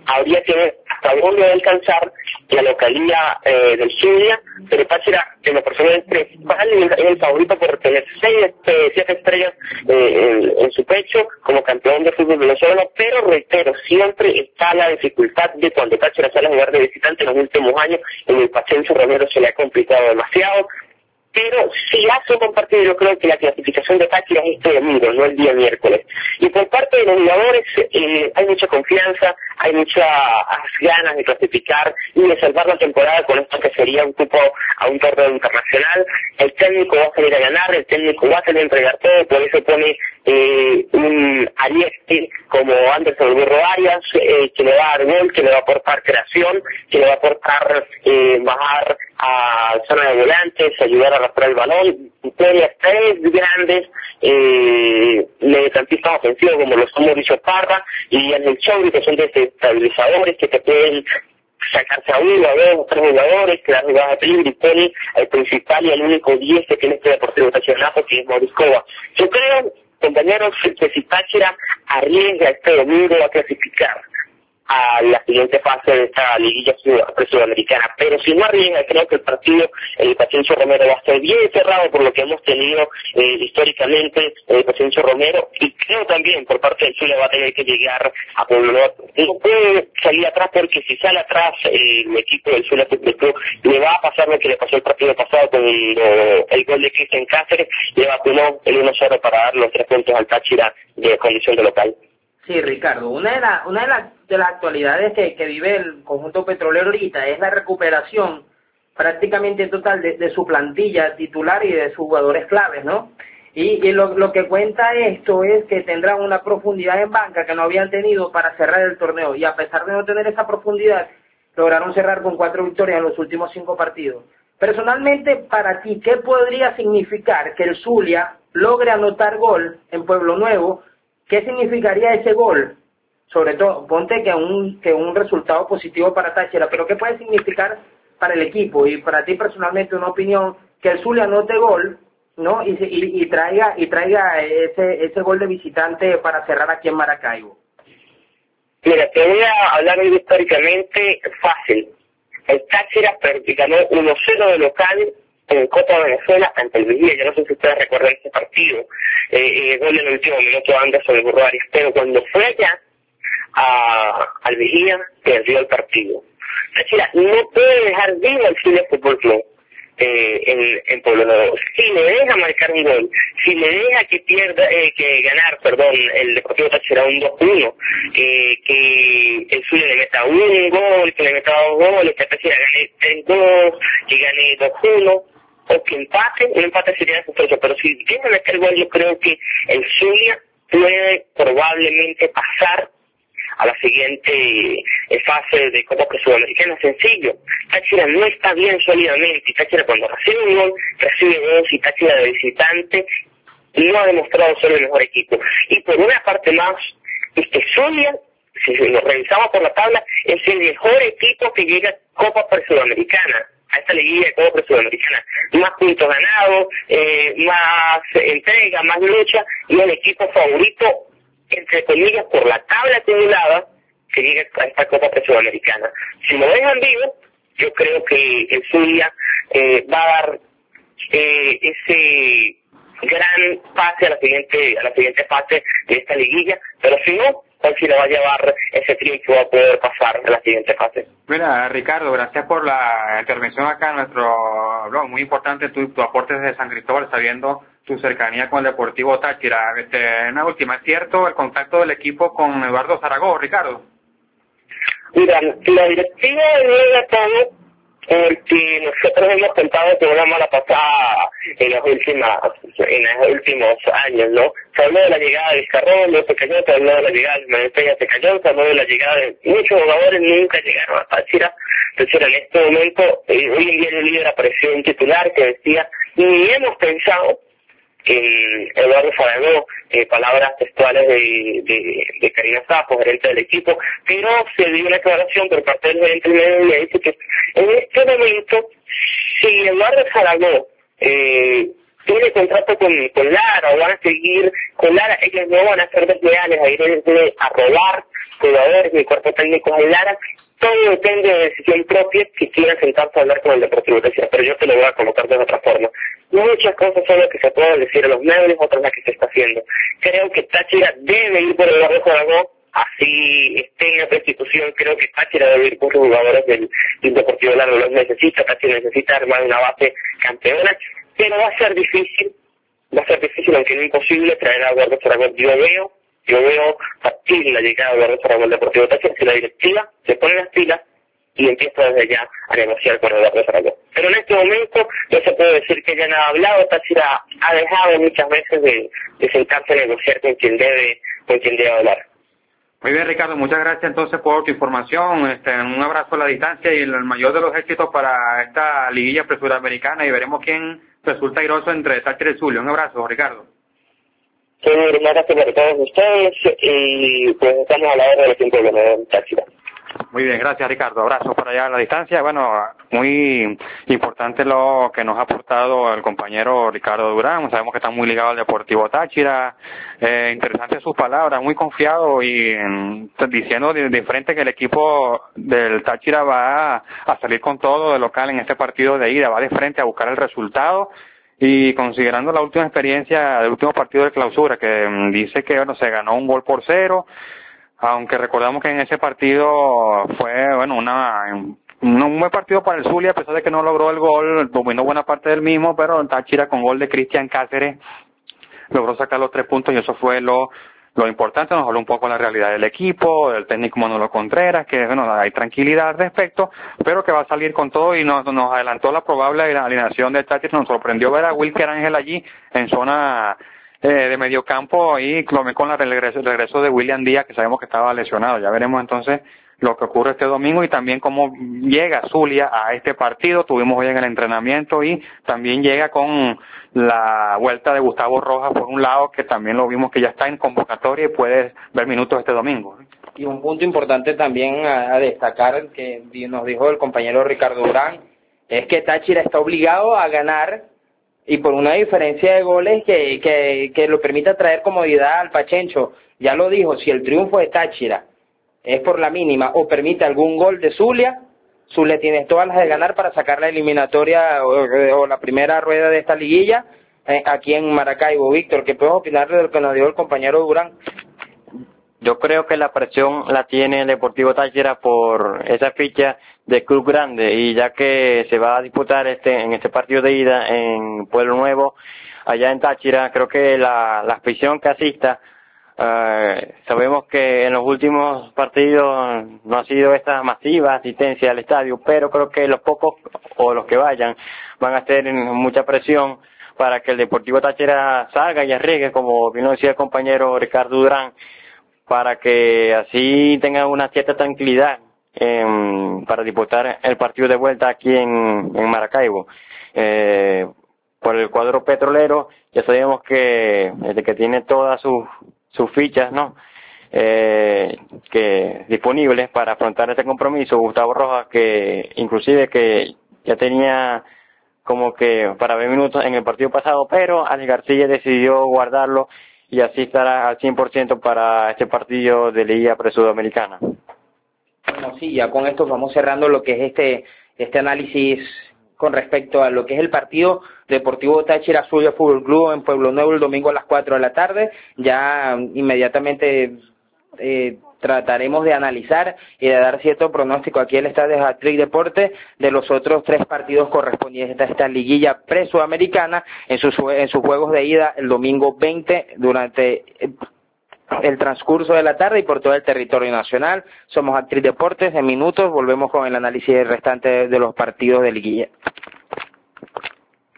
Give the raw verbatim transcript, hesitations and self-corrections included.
habría que ver hasta dónde va a alcanzar la localía eh, del Zulia, pero Táchira, en lo personal, principal es el favorito por tener seis, eh, siete estrellas eh, en, en su pecho como campeón de fútbol venezolano, pero reitero, siempre está la dificultad de cuando Táchira sale a jugar de visitante en los últimos años, en el Pacencio Romero se le ha complicado demasiado. Pero si hace un buen partido, yo creo que la clasificación de Táchira es este domingo, no el día miércoles. Y por parte de los jugadores eh, hay mucha confianza, hay muchas ganas de clasificar y de salvar la temporada con esto que sería un cupo a un torneo internacional. El técnico va a salir a ganar, el técnico va a salir a entregar todo, por eso pone eh, un Ariesti como Anderson Burro Arias, eh, que le va a dar gol, que le va a aportar creación, que le va a aportar eh, bajar a zona de volantes, ayudar a arrastrar el balón, tiene tres grandes eh, mediocampistas ofensivos como lo son Mauricio Parra y Ángel Chongri, que son desestabilizadores que te pueden sacarse a uno, a dos, a tres jugadores, que la jugada de peligro y pone el principal y el único diez que tiene este Deportivo Táchira, que es Mauricio Cova. Yo creo, compañeros, que si Táchira arriesga este domingo a clasificar a la siguiente fase de esta liguilla sudamericana, pero si no arriesga, creo que el partido, el Pacencio Romero va a ser bien cerrado por lo que hemos tenido eh, históricamente el Pacencio Romero, y creo también por parte del Zulia va a tener que llegar a Pueblo Nuevo. No puede salir atrás, porque si sale atrás eh, el equipo del Zulia Fútbol Club le va a pasar lo que le pasó el partido pasado con el, el gol de Cristian Cáceres, le vacunó el uno cero para dar los tres puntos al Táchira de condición de local. Sí, Ricardo, una de, la, una de, la, de las actualidades que, que vive el conjunto petrolero ahorita es la recuperación prácticamente total de, de su plantilla titular y de sus jugadores claves, ¿no? Y, y lo, lo que cuenta esto es que tendrán una profundidad en banca que no habían tenido para cerrar el torneo, y a pesar de no tener esa profundidad, lograron cerrar con cuatro victorias en los últimos cinco partidos. Personalmente, para ti, ¿qué podría significar que el Zulia logre anotar gol en Pueblo Nuevo? ¿Qué significaría ese gol? Sobre todo, ponte que un que un resultado positivo para Táchira, pero ¿qué puede significar para el equipo? Y para ti personalmente, una opinión, que el Zulia anote gol, ¿no? Y, y, y traiga y traiga ese ese gol de visitante para cerrar aquí en Maracaibo. Mira, te voy a hablar hoy históricamente fácil. El Táchira ganó uno cero de local en Copa Venezuela ante el Vigía. Yo no sé si ustedes recuerdan ese partido, eh, eh, gol en el último minuto Anderson el Burro Arias, pero cuando fue allá a, al Vigía, perdió el partido. Táchira no puede dejar vivo al Zulia Fútbol Club eh, en, en Pueblo Nuevo. Si le deja marcar un gol, si le deja que pierda, eh, que ganar, perdón, el Deportivo Táchira un dos uno, eh, que el Zulia le meta un gol, que le meta dos goles, que Táchira gane tres dos, que gane dos uno, o que empate, un empate sería desastroso, pero si tiene que meter gol, yo creo que el Zulia puede probablemente pasar a la siguiente eh, fase de Copa Sudamericana. Sencillo, Táchira no está bien sólidamente, y Táchira cuando recibe un gol, recibe dos, y Táchira de visitante no ha demostrado ser el mejor equipo. Y por una parte más, este Zulia, si lo revisamos por la tabla, es el mejor equipo que llega a Copa Sudamericana, a esta liguilla de Copa Sudamericana. Más puntos ganados, eh, más entrega, más lucha, y el equipo favorito, entre comillas, por la tabla acumulada, que llega a esta Copa Sudamericana. Si lo dejan vivo, yo creo que el Zulia eh, va a dar eh, ese gran pase a la siguiente a la siguiente fase de esta liguilla, pero si no, si le va a llevar ese triunfo a poder pasar a la siguiente fase. Mira, Ricardo, gracias por la intervención acá en nuestro blog. Muy importante tu, tu aporte desde San Cristóbal, sabiendo tu cercanía con el Deportivo Táchira. Este, una última, ¿es cierto el contacto del equipo con Eduardo Zaragoza, Ricardo? Mira, la directiva de todo, porque nosotros hemos contado con una mala pasada en las últimas, en los últimos años, ¿no? Se habló de la llegada de Vizcarrón, se cayó, se habló de la llegada de Manuel Peña, se cayó, se habló de la llegada de muchos jugadores, nunca llegaron a Táchira. Entonces, en este momento, eh, hoy en día en el líder apareció un titular que decía, ni hemos pensado en Eduardo Zaragoza, eh, palabras textuales de, de, de Karina Sapo, gerente del equipo, pero se dio una aclaración por parte del gerente del medio y le dice que en este momento, si Eduardo Zaragoza eh, tiene contrato con, con Lara o van a seguir con Lara, ellos no van a ser desleales a ir a robar jugadores, mi cuerpo técnico es Lara, todo depende de decisión propia que quiera sentarse a hablar con el Deportivo Táchira, pero yo te lo voy a colocar de otra forma. Muchas cosas son las que se pueden decir a los medios, otras las que se está haciendo. Creo que Táchira debe ir por Eduardo Zaragoza, así esté en otra institución, creo que Táchira debe ir por los jugadores del, del Deportivo Lara, los necesita, Táchira necesita armar una base campeona, pero va a ser difícil, va a ser difícil, aunque no imposible, traer a Eduardo Zaragoza. Yo veo, yo veo factible la llegada de Eduardo Zaragoza al Deportivo Táchira si la directiva se pone las pilas y empieza desde ya a negociar con Eduardo Zaragoza. Pero en este momento no se puede decir que ya nada ha hablado, Táchira ha dejado muchas veces de, de sentarse a negociar con quien debe, con quien debe hablar. Muy bien, Ricardo, muchas gracias entonces por tu información, este, un abrazo a la distancia y el mayor de los éxitos para esta liguilla presuramericana y veremos quién resulta airoso entre Táchira y Zulia. Un abrazo, Ricardo. Sí, muchas gracias para todos ustedes y pues estamos a la hora del tiempo de la Táchira. Muy bien, gracias Ricardo, abrazos por allá a la distancia. Bueno, muy importante lo que nos ha aportado el compañero Ricardo Durán, sabemos que está muy ligado al Deportivo Táchira, eh, interesante sus palabras, muy confiado y mm, diciendo de, de frente que el equipo del Táchira va a, a salir con todo de local en este partido de ida, va de frente a buscar el resultado. Y considerando la última experiencia del último partido de clausura, que mm, dice que bueno se ganó un gol por cero, aunque recordamos que en ese partido fue bueno una un buen partido para el Zulia, a pesar de que no logró el gol, dominó buena parte del mismo, pero el Táchira con gol de Cristian Cáceres logró sacar los tres puntos y eso fue lo lo importante. Nos habló un poco de la realidad del equipo, del técnico Manolo Contreras, que bueno, hay tranquilidad al respecto, pero que va a salir con todo y nos, nos adelantó la probable alineación del Táchira. Nos sorprendió ver a Wilker Ángel allí en zona eh, de mediocampo y con el regreso, el regreso de William Díaz, que sabemos que estaba lesionado. Ya veremos entonces lo que ocurre este domingo y también cómo llega Zulia a este partido. Tuvimos hoy en el entrenamiento y también llega con la vuelta de Gustavo Rojas por un lado, que también lo vimos que ya está en convocatoria y puede ver minutos este domingo. Y un punto importante también a, a destacar que nos dijo el compañero Ricardo Durán es que Táchira está obligado a ganar y por una diferencia de goles que, que, que lo permita traer comodidad al Pachencho. Ya lo dijo, si el triunfo de Táchira es por la mínima o permite algún gol de Zulia, Zulia tiene todas las de ganar para sacar la eliminatoria o, o la primera rueda de esta liguilla eh, aquí en Maracaibo. Víctor, ¿qué puedes opinar de lo que nos dijo el compañero Durán? Yo creo que la presión la tiene el Deportivo Táchira por esa ficha de club grande y ya que se va a disputar este en este partido de ida en Pueblo Nuevo, allá en Táchira, creo que la, la afición que asista, Uh, sabemos que en los últimos partidos no ha sido esta masiva asistencia al estadio, pero creo que los pocos o los que vayan van a hacer mucha presión para que el Deportivo Táchira salga y arriesgue, como bien lo decía el compañero Ricardo Durán, para que así tengan una cierta tranquilidad eh, para disputar el partido de vuelta aquí en, en Maracaibo. Eh, por el cuadro petrolero ya sabemos que desde que tiene todas sus sus fichas, ¿no? Eh, que disponibles para afrontar este compromiso. Gustavo Rojas, que inclusive que ya tenía como que para ver minutos en el partido pasado, pero Alex García decidió guardarlo y así estará al cien por ciento para este partido de Liga Pre-Sudamericana. Bueno, sí, ya con esto vamos cerrando lo que es este este análisis con respecto a lo que es el partido Deportivo Táchira Zulia Fútbol Club en Pueblo Nuevo el domingo a las cuatro de la tarde. Ya inmediatamente eh, trataremos de analizar y de dar cierto pronóstico aquí en el estadio Hat-Trick Deporte de los otros tres partidos correspondientes a esta liguilla pre-sudamericana en sus, en sus juegos de ida el domingo veinte durante el transcurso de la tarde y por todo el territorio nacional. Somos Hat-Trick Deportes. En minutos volvemos con el análisis restante de los partidos de liguilla.